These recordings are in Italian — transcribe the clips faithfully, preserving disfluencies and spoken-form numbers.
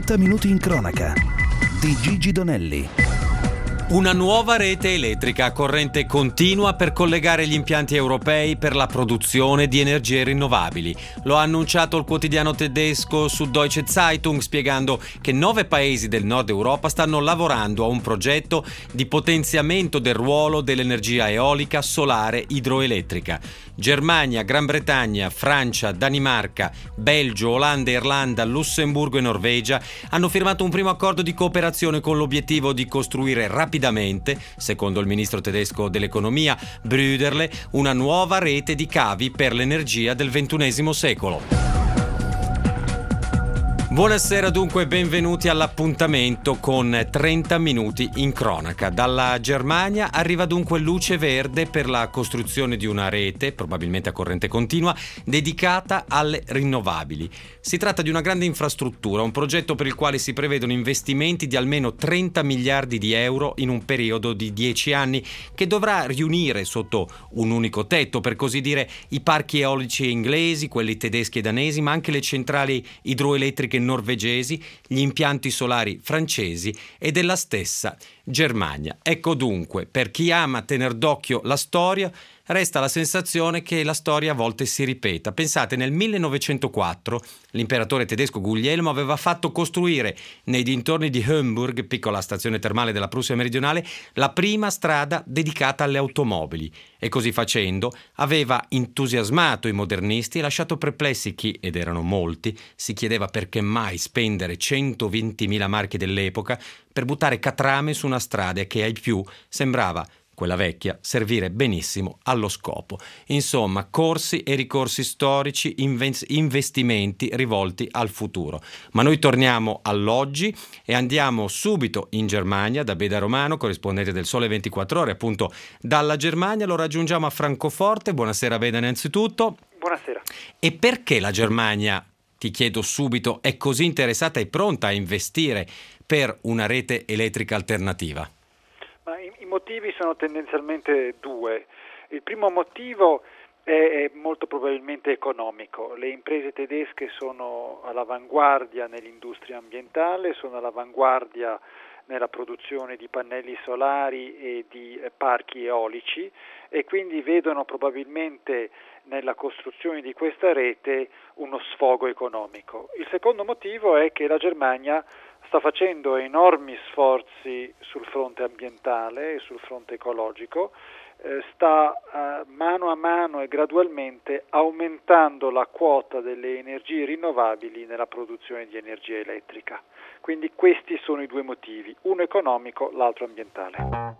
trenta minuti in cronaca di Gigi Donelli. Una nuova rete elettrica a corrente continua per collegare gli impianti europei per la produzione di energie rinnovabili. Lo ha annunciato il quotidiano tedesco Süddeutsche Zeitung, spiegando che nove paesi del nord Europa stanno lavorando a un progetto di potenziamento del ruolo dell'energia eolica, solare, idroelettrica. Germania, Gran Bretagna, Francia, Danimarca, Belgio, Olanda, Irlanda, Lussemburgo e Norvegia hanno firmato un primo accordo di cooperazione con l'obiettivo di costruire rapidamente, secondo il ministro tedesco dell'economia Brüderle, una nuova rete di cavi per l'energia del ventunesimo secolo. Buonasera dunque, benvenuti all'appuntamento con trenta minuti in cronaca. Dalla Germania arriva dunque luce verde per la costruzione di una rete, probabilmente a corrente continua, dedicata alle rinnovabili. Si tratta di una grande infrastruttura, un progetto per il quale si prevedono investimenti di almeno trenta miliardi di euro in un periodo di dieci anni, che dovrà riunire sotto un unico tetto, per così dire, i parchi eolici inglesi, quelli tedeschi e danesi, ma anche le centrali idroelettriche norvegesi, gli impianti solari francesi e della stessa Germania. Ecco dunque, per chi ama tener d'occhio la storia, resta la sensazione che la storia a volte si ripeta. Pensate, nel millenovecentoquattro l'imperatore tedesco Guglielmo aveva fatto costruire nei dintorni di Homburg, piccola stazione termale della Prussia meridionale, la prima strada dedicata alle automobili e così facendo aveva entusiasmato i modernisti e lasciato perplessi chi, ed erano molti, si chiedeva perché mai spendere centoventimila marchi dell'epoca per buttare catrame su una strada che ai più sembrava, quella vecchia, servire benissimo allo scopo. Insomma, corsi e ricorsi storici, inven- investimenti rivolti al futuro. Ma noi torniamo all'oggi e andiamo subito in Germania da Beda Romano, corrispondente del Sole ventiquattro Ore, appunto dalla Germania. Lo raggiungiamo a Francoforte. Buonasera Beda innanzitutto. Buonasera. E perché la Germania, ti chiedo subito, è così interessata e pronta a investire per una rete elettrica alternativa? Ma i, i motivi sono tendenzialmente due. Il primo motivo è, è molto probabilmente economico. Le imprese tedesche sono all'avanguardia nell'industria ambientale, sono all'avanguardia nella produzione di pannelli solari e di eh, parchi eolici e quindi vedono probabilmente nella costruzione di questa rete uno sfogo economico. Il secondo motivo è che la Germania sta facendo enormi sforzi sul fronte ambientale e sul fronte ecologico, eh, sta eh, mano a mano e gradualmente aumentando la quota delle energie rinnovabili nella produzione di energia elettrica. Quindi questi sono i due motivi, uno economico, l'altro ambientale.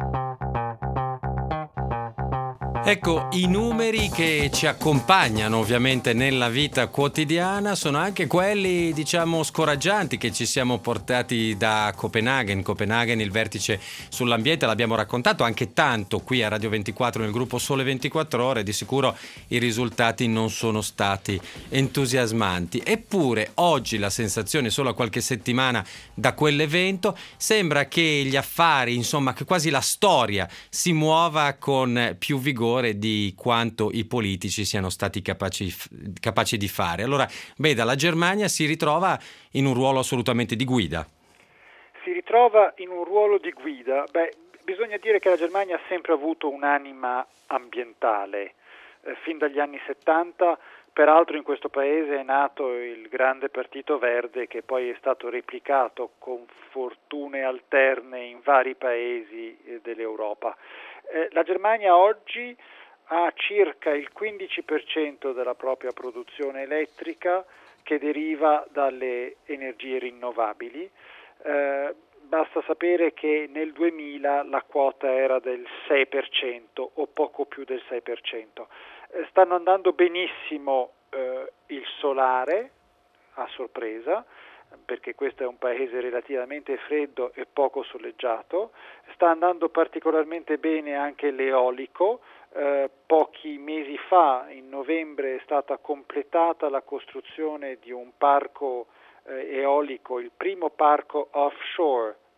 Ecco, i numeri che ci accompagnano ovviamente nella vita quotidiana sono anche quelli, diciamo, scoraggianti che ci siamo portati da Copenaghen. Copenaghen, il vertice sull'ambiente, l'abbiamo raccontato anche tanto qui a Radio ventiquattro nel gruppo Sole ventiquattro Ore, di sicuro i risultati non sono stati entusiasmanti. Eppure oggi la sensazione, solo a qualche settimana da quell'evento, sembra che gli affari, insomma, che quasi la storia si muova con più vigore di quanto i politici siano stati capaci, capaci di fare. Allora, Beda, la Germania si ritrova in un ruolo assolutamente di guida. Si ritrova in un ruolo di guida. Beh, bisogna dire che la Germania ha sempre avuto un'anima ambientale. Eh, fin dagli anni settanta, peraltro in questo paese è nato il grande partito verde che poi è stato replicato con fortune alterne in vari paesi eh, dell'Europa. Eh, la Germania oggi ha circa il quindici per cento della propria produzione elettrica che deriva dalle energie rinnovabili. Eh, basta sapere che nel duemila la quota era del sei per cento o poco più del sei per cento. Eh, stanno andando benissimo eh, il solare, a sorpresa, perché questo è un paese relativamente freddo e poco soleggiato. Sta andando particolarmente bene anche l'eolico. Eh, pochi mesi fa, in novembre, è stata completata la costruzione di un parco eh, eolico, il primo parco offshore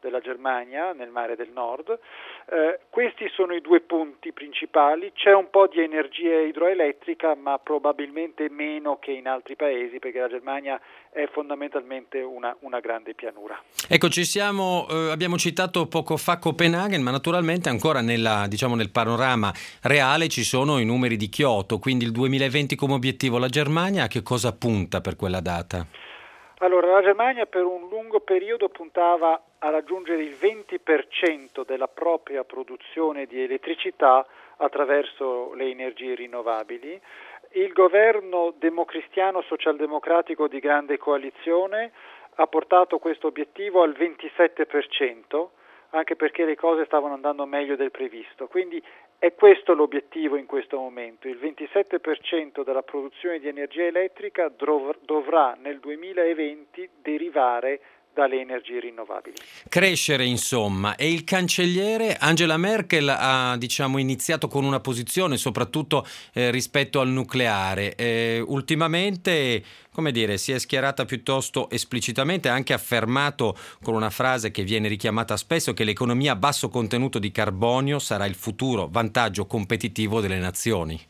della Germania, nel mare del nord. Eh, questi sono i due punti principali. C'è un po' di energia idroelettrica, ma probabilmente meno che in altri paesi, perché la Germania è fondamentalmente una, una grande pianura. Ecco, ci siamo, eh, abbiamo citato poco fa Copenaghen, ma naturalmente ancora nella, diciamo, nel panorama reale ci sono i numeri di Kyoto, quindi il duemilaventi come obiettivo. La Germania a che cosa punta per quella data? Allora, la Germania per un lungo periodo puntava a raggiungere il venti per cento della propria produzione di elettricità attraverso le energie rinnovabili. Il governo democristiano socialdemocratico di grande coalizione ha portato questo obiettivo al ventisette per cento, anche perché le cose stavano andando meglio del previsto. Quindi è questo l'obiettivo in questo momento. Il ventisette per cento della produzione di energia elettrica dov- dovrà nel duemilaventi derivare dalle energie rinnovabili. Crescere, insomma, e il cancelliere Angela Merkel ha, diciamo, iniziato con una posizione soprattutto eh, rispetto al nucleare. Eh, ultimamente, come dire, si è schierata piuttosto esplicitamente, ha anche affermato con una frase che viene richiamata spesso che l'economia a basso contenuto di carbonio sarà il futuro vantaggio competitivo delle nazioni.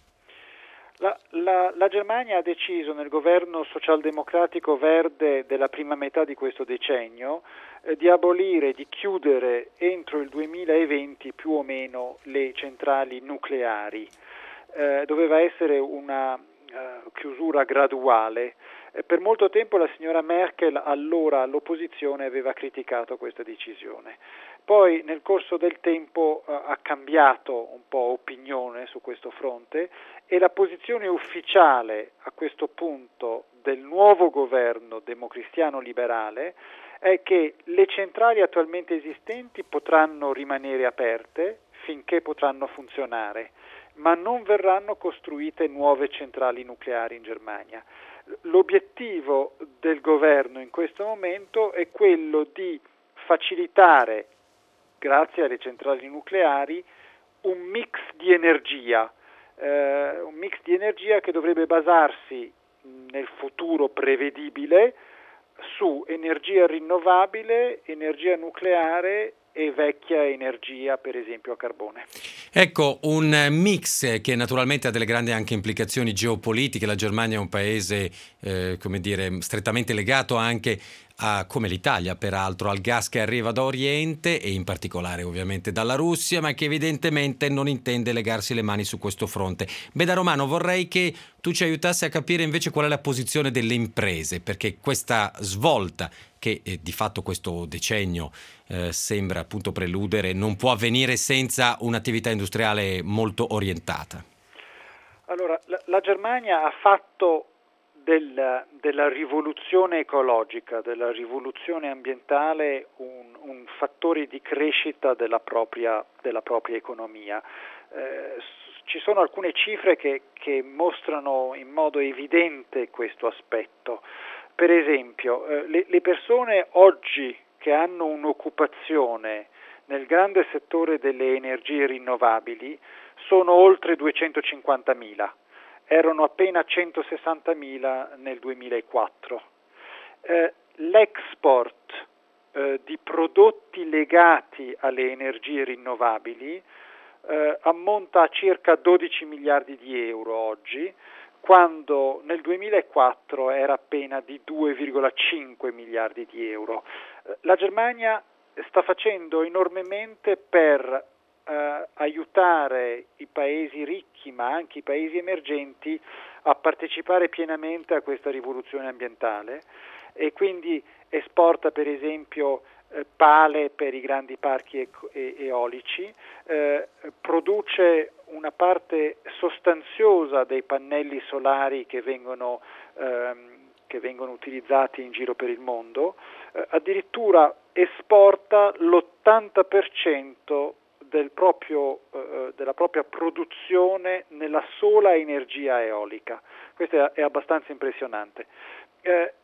La, la, la Germania ha deciso nel governo socialdemocratico verde della prima metà di questo decennio eh, di abolire, di chiudere entro il duemilaventi più o meno le centrali nucleari. Eh, doveva essere una uh, chiusura graduale. Eh, per molto tempo la signora Merkel, allora all'opposizione, aveva criticato questa decisione. Poi nel corso del tempo uh, ha cambiato un po' opinione su questo fronte e la posizione ufficiale a questo punto del nuovo governo democristiano liberale è che le centrali attualmente esistenti potranno rimanere aperte finché potranno funzionare, ma non verranno costruite nuove centrali nucleari in Germania. L'obiettivo del governo in questo momento è quello di facilitare, grazie alle centrali nucleari, un mix di energia, eh, un mix di energia che dovrebbe basarsi nel futuro prevedibile su energia rinnovabile, energia nucleare e vecchia energia, per esempio a carbone. Ecco, un mix che naturalmente ha delle grandi anche implicazioni geopolitiche. La Germania è un paese, eh, come dire, strettamente legato anche a, come l'Italia peraltro, al gas che arriva da Oriente e in particolare ovviamente dalla Russia, ma che evidentemente non intende legarsi le mani su questo fronte. Beh, da Romano, vorrei che tu ci aiutassi a capire invece qual è la posizione delle imprese, perché questa svolta che eh, di fatto questo decennio eh, sembra appunto preludere non può avvenire senza un'attività industriale molto orientata. Allora, la, la Germania ha fatto del, della rivoluzione ecologica, della rivoluzione ambientale un, un fattore di crescita della propria, della propria economia. Eh, ci sono alcune cifre che, che mostrano in modo evidente questo aspetto. Per esempio, eh, le, le persone oggi che hanno un'occupazione nel grande settore delle energie rinnovabili sono oltre duecentocinquantamila, erano appena centosessantamila nel duemilaquattro. Eh, l'export eh, di prodotti legati alle energie rinnovabili eh, ammonta a circa dodici miliardi di euro oggi, quando nel duemilaquattro era appena di due virgola cinque miliardi di euro. La Germania sta facendo enormemente per eh, aiutare i paesi ricchi, ma anche i paesi emergenti, a partecipare pienamente a questa rivoluzione ambientale e quindi esporta per esempio eh, pale per i grandi parchi e- e- eolici, eh, produce una parte sostanziosa dei pannelli solari che vengono, ehm, che vengono utilizzati in giro per il mondo, eh, addirittura esporta l'ottanta per cento del proprio, eh, della propria produzione nella sola energia eolica. Questo è, è abbastanza impressionante. Eh,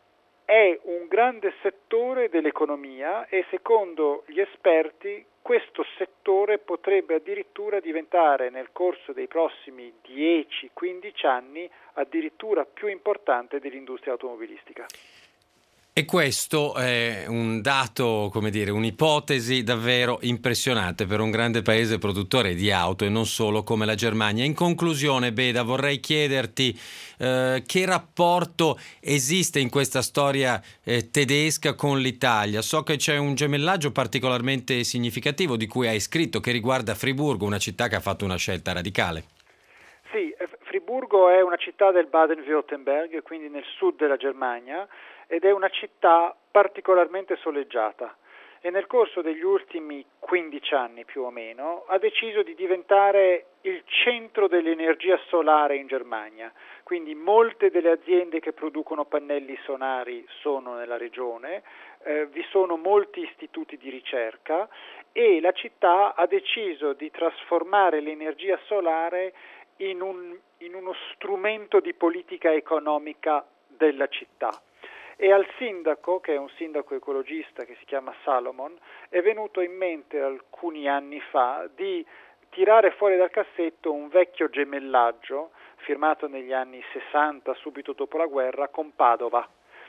è un grande settore dell'economia e secondo gli esperti questo settore potrebbe addirittura diventare nel corso dei prossimi dieci quindici anni addirittura più importante dell'industria automobilistica. E questo è un dato, come dire, un'ipotesi davvero impressionante per un grande paese produttore di auto e non solo come la Germania. In conclusione, Beda, vorrei chiederti eh, che rapporto esiste in questa storia eh, tedesca con l'Italia. So che c'è un gemellaggio particolarmente significativo di cui hai scritto, che riguarda Friburgo, una città che ha fatto una scelta radicale. Sì, Friburgo è una città del Baden-Württemberg, quindi nel sud della Germania, ed è una città particolarmente soleggiata e nel corso degli ultimi quindici anni più o meno ha deciso di diventare il centro dell'energia solare in Germania, quindi molte delle aziende che producono pannelli solari sono nella regione, eh, vi sono molti istituti di ricerca e la città ha deciso di trasformare l'energia solare in, un, in uno strumento di politica economica della città. E al sindaco, che è un sindaco ecologista che si chiama Salomon, è venuto in mente alcuni anni fa di tirare fuori dal cassetto un vecchio gemellaggio firmato negli anni sessanta, subito dopo la guerra, con Padova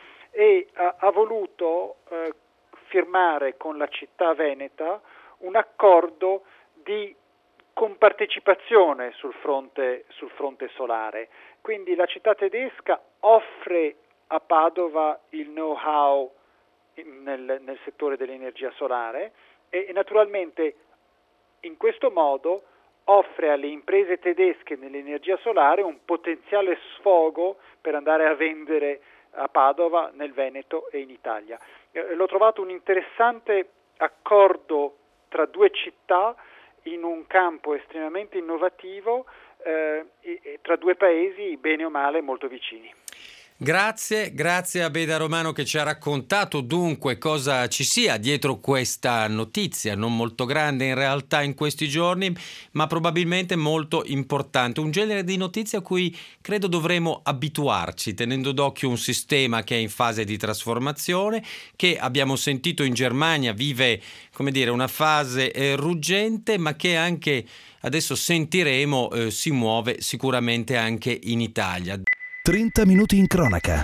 e ha, ha voluto eh, firmare con la città veneta un accordo di compartecipazione sul fronte, sul fronte solare. Quindi la città tedesca offre a Padova il know-how nel, nel settore dell'energia solare e, e naturalmente in questo modo offre alle imprese tedesche nell'energia solare un potenziale sfogo per andare a vendere a Padova, nel Veneto e in Italia. Eh, l'ho trovato un interessante accordo tra due città in un campo estremamente innovativo eh, e, e tra due paesi bene o male molto vicini. Grazie, grazie a Beda Romano che ci ha raccontato dunque cosa ci sia dietro questa notizia, non molto grande in realtà in questi giorni, ma probabilmente molto importante. Un genere di notizia a cui credo dovremo abituarci, tenendo d'occhio un sistema che è in fase di trasformazione, che abbiamo sentito in Germania vive, come dire, una fase eh, ruggente, ma che anche adesso sentiremo eh, si muove sicuramente anche in Italia. trenta minuti in cronaca.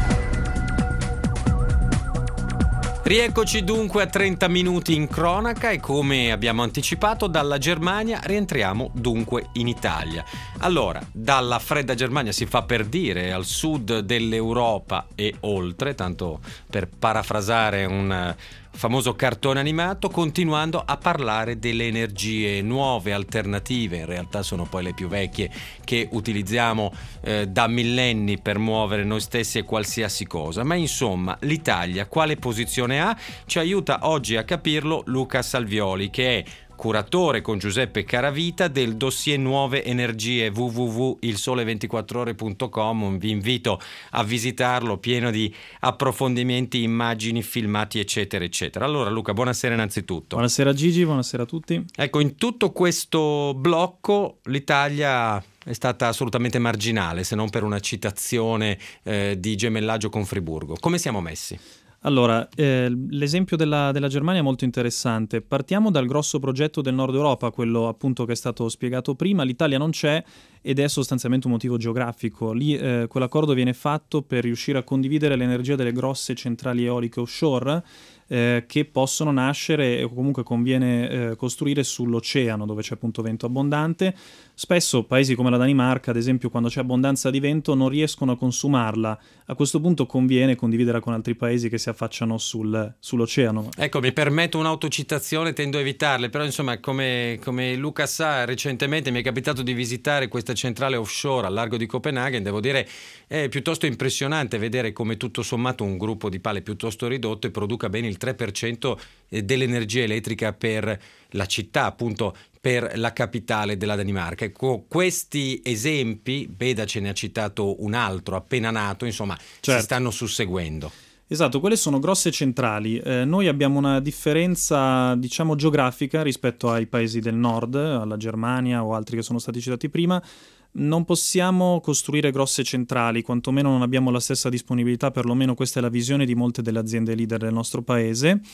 Rieccoci dunque a trenta minuti in cronaca e come abbiamo anticipato dalla Germania rientriamo dunque in Italia. Allora, dalla fredda Germania si fa per dire al sud dell'Europa e oltre, tanto per parafrasare un famoso cartone animato, continuando a parlare delle energie nuove, alternative, in realtà sono poi le più vecchie che utilizziamo eh, da millenni per muovere noi stessi e qualsiasi cosa. Ma insomma, l'Italia quale posizione ha? Ci aiuta oggi a capirlo Luca Salvioli, che è curatore con Giuseppe Caravita del dossier Nuove Energie w w w punto il sole ventiquattro ore punto com. Vi invito a visitarlo, pieno di approfondimenti, immagini, filmati eccetera eccetera. Allora Luca, buonasera innanzitutto. Buonasera Gigi, buonasera a tutti. Ecco, in tutto questo blocco l'Italia è stata assolutamente marginale, se non per una citazione eh, di gemellaggio con Friburgo. Come siamo messi? Allora, eh, l'esempio della, della Germania è molto interessante. Partiamo dal grosso progetto del Nord Europa, quello appunto che è stato spiegato prima. L'Italia non c'è ed è sostanzialmente un motivo geografico. Lì eh, quell'accordo viene fatto per riuscire a condividere l'energia delle grosse centrali eoliche offshore eh, che possono nascere o comunque conviene eh, costruire sull'oceano, dove c'è appunto vento abbondante. Spesso paesi come la Danimarca, ad esempio, quando c'è abbondanza di vento non riescono a consumarla. A questo punto conviene condividerla con altri paesi che si affacciano sul, sull'oceano. Ecco, mi permetto un'autocitazione, tendo a evitarle, però insomma come, come Luca sa, recentemente mi è capitato di visitare questa centrale offshore al largo di Copenaghen. Devo dire è piuttosto impressionante vedere come tutto sommato un gruppo di pale piuttosto ridotto e produca ben il tre per cento dell'energia elettrica per la città, appunto per la capitale della Danimarca. Ecco, questi esempi, Beda ce ne ha citato un altro appena nato, insomma, certo, si stanno susseguendo. Esatto, quelle sono grosse centrali. Eh, noi abbiamo una differenza, diciamo, geografica rispetto ai paesi del nord, alla Germania o altri che sono stati citati prima. Non possiamo costruire grosse centrali, quantomeno non abbiamo la stessa disponibilità, perlomeno questa è la visione di molte delle aziende leader del nostro paese.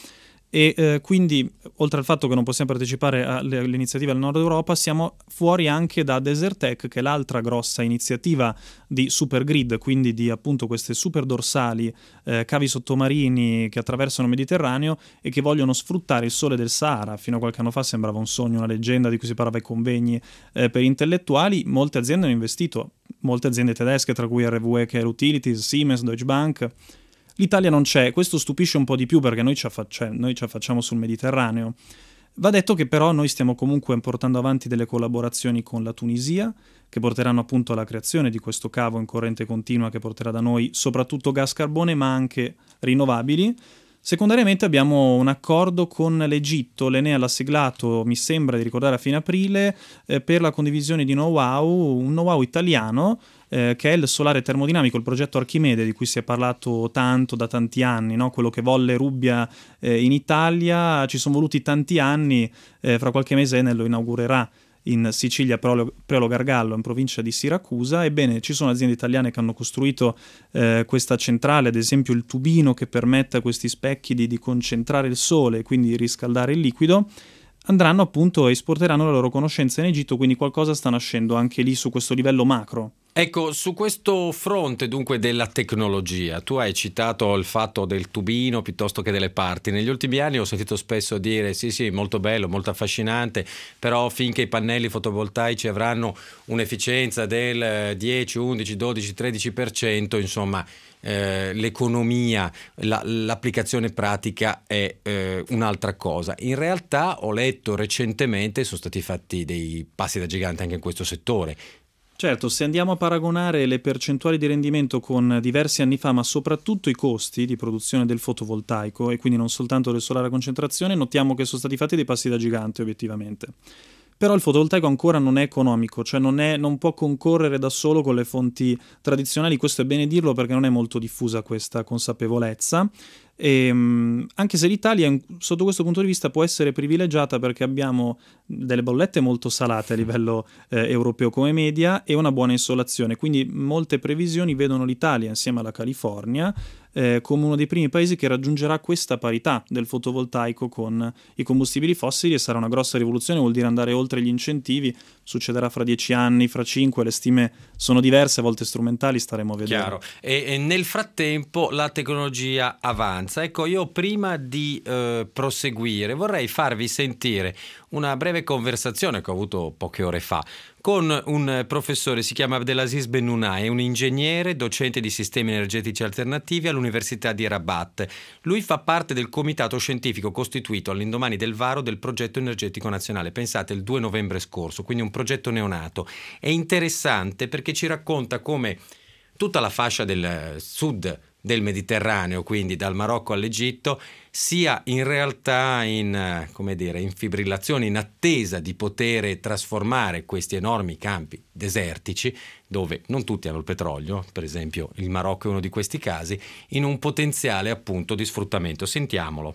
E eh, quindi, oltre al fatto che non possiamo partecipare alle, alle iniziative del Nord Europa, siamo fuori anche da Desertec, che è l'altra grossa iniziativa di supergrid, quindi di appunto queste super dorsali, eh, cavi sottomarini che attraversano il Mediterraneo e che vogliono sfruttare il sole del Sahara. Fino a qualche anno fa sembrava un sogno, una leggenda di cui si parlava ai convegni eh, per intellettuali. Molte aziende hanno investito, molte aziende tedesche, tra cui R W E, Care Utilities, Siemens, Deutsche Bank. L'Italia non c'è, questo stupisce un po' di più perché noi ci, affacci- noi ci affacciamo sul Mediterraneo. Va detto che però noi stiamo comunque portando avanti delle collaborazioni con la Tunisia, che porteranno appunto alla creazione di questo cavo in corrente continua che porterà da noi soprattutto gas carbone ma anche rinnovabili. Secondariamente abbiamo un accordo con l'Egitto, l'Enea l'ha siglato, mi sembra di ricordare a fine aprile, eh, per la condivisione di know-how, un know-how italiano eh, che è il solare termodinamico, il progetto Archimede di cui si è parlato tanto da tanti anni, no? Quello che volle Rubbia eh, in Italia, ci sono voluti tanti anni, eh, fra qualche mese Enel lo inaugurerà in Sicilia, Preolo Gargallo, in provincia di Siracusa. Ebbene, ci sono aziende italiane che hanno costruito eh, questa centrale, ad esempio il tubino che permette a questi specchi di, di concentrare il sole e quindi riscaldare il liquido. Andranno appunto e esporteranno le loro conoscenze in Egitto, quindi qualcosa sta nascendo anche lì su questo livello macro. Ecco, su questo fronte dunque della tecnologia, tu hai citato il fatto del tubino piuttosto che delle parti. Negli ultimi anni ho sentito spesso dire sì sì, molto bello, molto affascinante, però finché i pannelli fotovoltaici avranno un'efficienza del dieci, undici, dodici, tredici per cento, insomma eh, l'economia, la, l'applicazione pratica è eh, un'altra cosa. In realtà ho letto recentemente, sono stati fatti dei passi da gigante anche in questo settore. Certo, se andiamo a paragonare le percentuali di rendimento con diversi anni fa, ma soprattutto i costi di produzione del fotovoltaico, e quindi non soltanto del solare a concentrazione, notiamo che sono stati fatti dei passi da gigante obiettivamente. Però il fotovoltaico ancora non è economico, cioè non, è, non può concorrere da solo con le fonti tradizionali, questo è bene dirlo perché non è molto diffusa questa consapevolezza. E, anche se l'Italia sotto questo punto di vista può essere privilegiata perché abbiamo delle bollette molto salate a livello eh, europeo come media e una buona insolazione, quindi molte previsioni vedono l'Italia insieme alla California eh, come uno dei primi paesi che raggiungerà questa parità del fotovoltaico con i combustibili fossili, e sarà una grossa rivoluzione, vuol dire andare oltre gli incentivi. Succederà fra dieci anni, fra cinque, le stime sono diverse, a volte strumentali, staremo a vedere. Chiaro. E, e nel frattempo la tecnologia avanza. Ecco, io prima di eh, proseguire vorrei farvi sentire una breve conversazione che ho avuto poche ore fa con un professore, si chiama Abdelaziz Bennouna, è un ingegnere, docente di sistemi energetici alternativi all'Università di Rabat. Lui fa parte del comitato scientifico costituito all'indomani del varo del progetto energetico nazionale, pensate il due novembre scorso, quindi un progetto neonato. È interessante perché ci racconta come tutta la fascia del sud del Mediterraneo, quindi dal Marocco all'Egitto, sia in realtà in, come dire, in fibrillazione, in attesa di poter trasformare questi enormi campi desertici, dove non tutti hanno il petrolio, per esempio il Marocco è uno di questi casi, in un potenziale appunto di sfruttamento. Sentiamolo.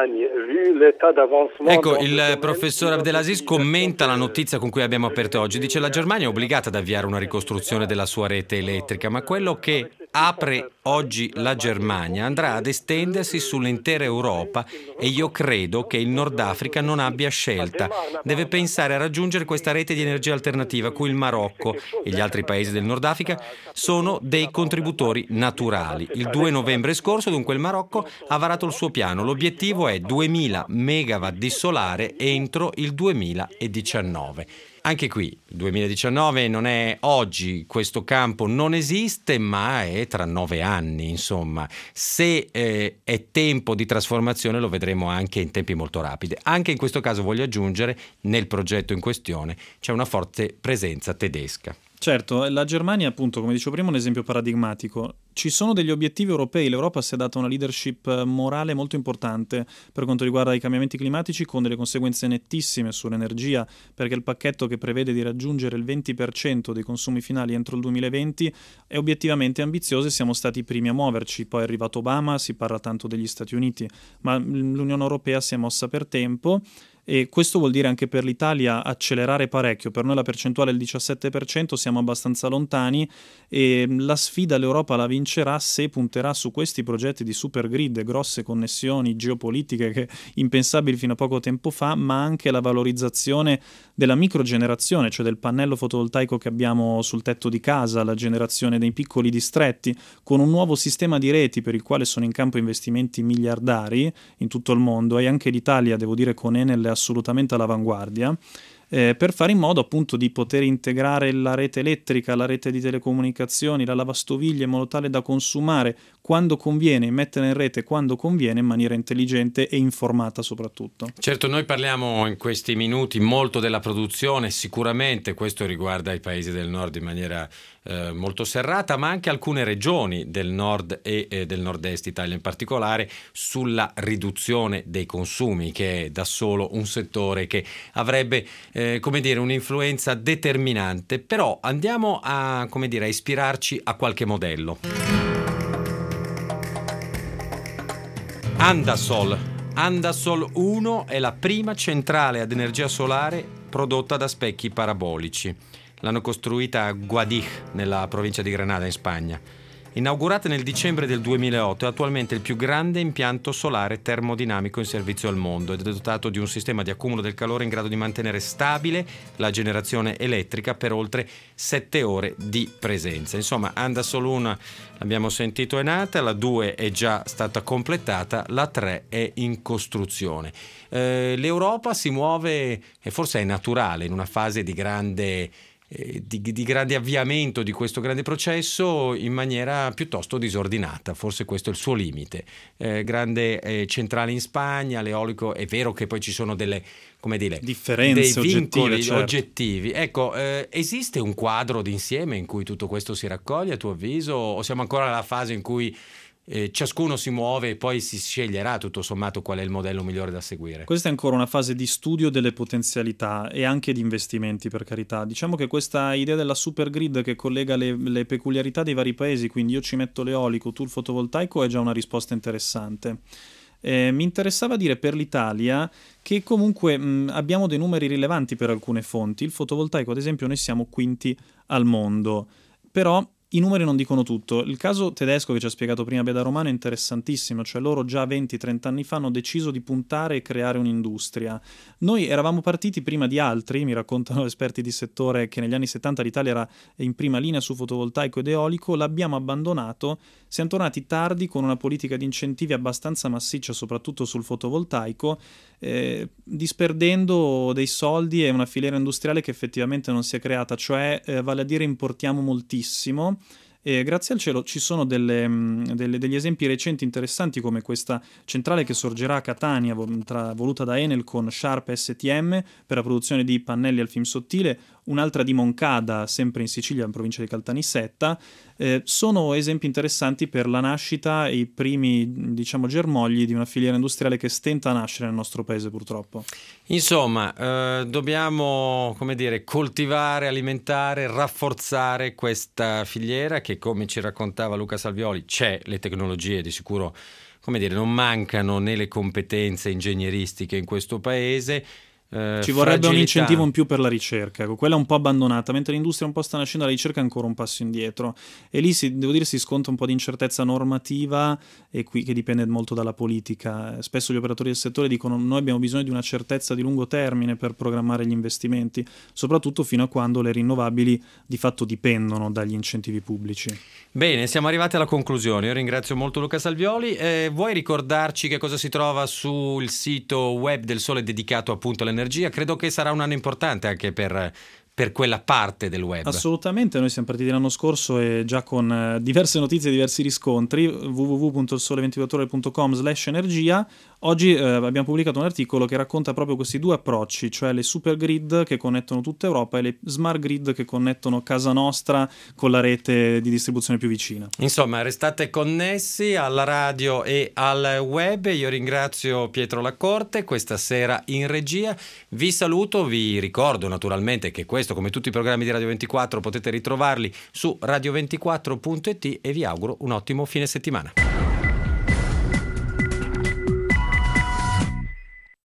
Ecco, il professor Abdelaziz commenta la notizia con cui abbiamo aperto oggi. Dice: la Germania è obbligata ad avviare una ricostruzione della sua rete elettrica, ma quello che apre oggi la Germania andrà ad estendersi sull'intera Europa e io credo che il Nord Africa non abbia scelta. Deve pensare a raggiungere questa rete di energia alternativa a cui il Marocco e gli altri paesi del Nord Africa sono dei contributori naturali. Il due novembre scorso, dunque, il Marocco ha varato il suo piano. L'obiettivo è duemila megawatt di solare entro il duemiladiciannove. Anche qui, duemiladiciannove non è oggi, questo campo non esiste, ma è tra nove anni, insomma. Se eh, è tempo di trasformazione lo vedremo anche in tempi molto rapidi. Anche in questo caso voglio aggiungere, nel progetto in questione c'è una forte presenza tedesca. Certo, la Germania, appunto, come dicevo prima, è un esempio paradigmatico. Ci sono degli obiettivi europei, l'Europa si è data una leadership morale molto importante per quanto riguarda i cambiamenti climatici, con delle conseguenze nettissime sull'energia, perché il pacchetto che prevede di raggiungere il venti per cento dei consumi finali entro il duemilaventi è obiettivamente ambizioso e siamo stati i primi a muoverci. Poi è arrivato Obama, si parla tanto degli Stati Uniti, ma l'Unione Europea si è mossa per tempo. e questo vuol dire anche per l'Italia accelerare parecchio. Per noi la percentuale è il diciassette per cento, siamo abbastanza lontani e la sfida l'Europa la vincerà se punterà su questi progetti di super grid, grosse connessioni geopolitiche che impensabili fino a poco tempo fa, ma anche la valorizzazione della microgenerazione, cioè del pannello fotovoltaico che abbiamo sul tetto di casa, la generazione dei piccoli distretti, con un nuovo sistema di reti per il quale sono in campo investimenti miliardari in tutto il mondo, e anche l'Italia, devo dire, con Enel è assolutamente all'avanguardia, eh, per fare in modo appunto di poter integrare la rete elettrica, la rete di telecomunicazioni, la lavastoviglie, in modo tale da consumare quando conviene, mettere in rete quando conviene, in maniera intelligente e informata soprattutto. Certo, noi parliamo in questi minuti molto della produzione, sicuramente questo riguarda i paesi del nord in maniera eh, molto serrata, ma anche alcune regioni del nord e eh, del nord-est Italia in particolare, sulla riduzione dei consumi, che è da solo un settore che avrebbe eh, come dire un'influenza determinante. Però andiamo a, come dire, a ispirarci a qualche modello. Andasol. Andasol uno è la prima centrale ad energia solare prodotta da specchi parabolici. L'hanno costruita a Guadix, nella provincia di Granada, in Spagna. Inaugurata nel dicembre del duemilaotto, è attualmente il più grande impianto solare termodinamico in servizio al mondo ed è dotato di un sistema di accumulo del calore in grado di mantenere stabile la generazione elettrica per oltre sette ore di presenza. Insomma, Andasol uno l'abbiamo sentito è nata, la due è già stata completata, la tre è in costruzione. Eh, L'Europa si muove, e forse è naturale, in una fase di grande Di, di grande avviamento di questo grande processo in maniera piuttosto disordinata, forse questo è il suo limite. Eh, grande eh, centrale in Spagna, l'eolico, è vero che poi ci sono delle, come dire, differenze dei vincoli oggettive, certo. oggettivi. Ecco, eh, esiste un quadro d'insieme in cui tutto questo si raccoglie, a tuo avviso, o siamo ancora nella fase in cui Eh, ciascuno si muove e poi si sceglierà tutto sommato qual è il modello migliore da seguire? Questa è ancora una fase di studio delle potenzialità e anche di investimenti, per carità. Diciamo che questa idea della super grid che collega le, le peculiarità dei vari paesi, quindi io ci metto l'eolico, tu il fotovoltaico, è già una risposta interessante. Eh, mi interessava dire per l'Italia che comunque mh, abbiamo dei numeri rilevanti per alcune fonti. Il fotovoltaico, ad esempio, noi siamo quinti al mondo, però i numeri non dicono tutto. Il caso tedesco che ci ha spiegato prima Beda Romano è interessantissimo, cioè loro già venti trenta anni fa hanno deciso di puntare e creare un'industria. Noi eravamo partiti prima di altri, mi raccontano esperti di settore che negli anni settanta l'Italia era in prima linea su fotovoltaico ed eolico, l'abbiamo abbandonato, siamo tornati tardi con una politica di incentivi abbastanza massiccia, soprattutto sul fotovoltaico, eh, disperdendo dei soldi e una filiera industriale che effettivamente non si è creata, cioè eh, vale a dire importiamo moltissimo. E grazie al cielo ci sono delle, delle, degli esempi recenti interessanti, come questa centrale che sorgerà a Catania, tra, voluta da Enel con Sharp S T M per la produzione di pannelli al film sottile, un'altra di Moncada, sempre in Sicilia, in provincia di Caltanissetta. Eh, sono esempi interessanti per la nascita e i primi, diciamo, germogli di una filiera industriale che stenta a nascere nel nostro paese, purtroppo. Insomma, eh, dobbiamo, come dire, coltivare, alimentare, rafforzare questa filiera che, come ci raccontava Luca Salvioli, c'è, le tecnologie di sicuro, come dire, non mancano né le competenze ingegneristiche in questo paese. Eh, Ci vorrebbe fragilità. un incentivo in più per la ricerca, ecco, quella è un po' abbandonata, mentre l'industria un po' sta nascendo, la ricerca è ancora un passo indietro, e lì si, devo dire si sconta un po' di incertezza normativa, e qui che dipende molto dalla politica. Spesso gli operatori del settore dicono: noi abbiamo bisogno di una certezza di lungo termine per programmare gli investimenti, soprattutto fino a quando le rinnovabili di fatto dipendono dagli incentivi pubblici. Bene, siamo arrivati alla conclusione. Io ringrazio molto Luca Salvioli. Eh, vuoi ricordarci che cosa si trova sul sito web del Sole dedicato appunto all'energia? Credo che sarà un anno importante anche per, per quella parte del web. Assolutamente, noi siamo partiti l'anno scorso e già con eh, diverse notizie e diversi riscontri. w w w punto il sole ventiquattro ore punto com slash energia. Oggi eh, abbiamo pubblicato un articolo che racconta proprio questi due approcci, cioè le super grid che connettono tutta Europa e le smart grid che connettono casa nostra con la rete di distribuzione più vicina. Insomma, restate connessi alla radio e al web. Io ringrazio Pietro Lacorte questa sera in regia. Vi saluto, vi ricordo naturalmente che questo, come tutti i programmi di Radio ventiquattro, potete ritrovarli su radio ventiquattro punto it e vi auguro un ottimo fine settimana.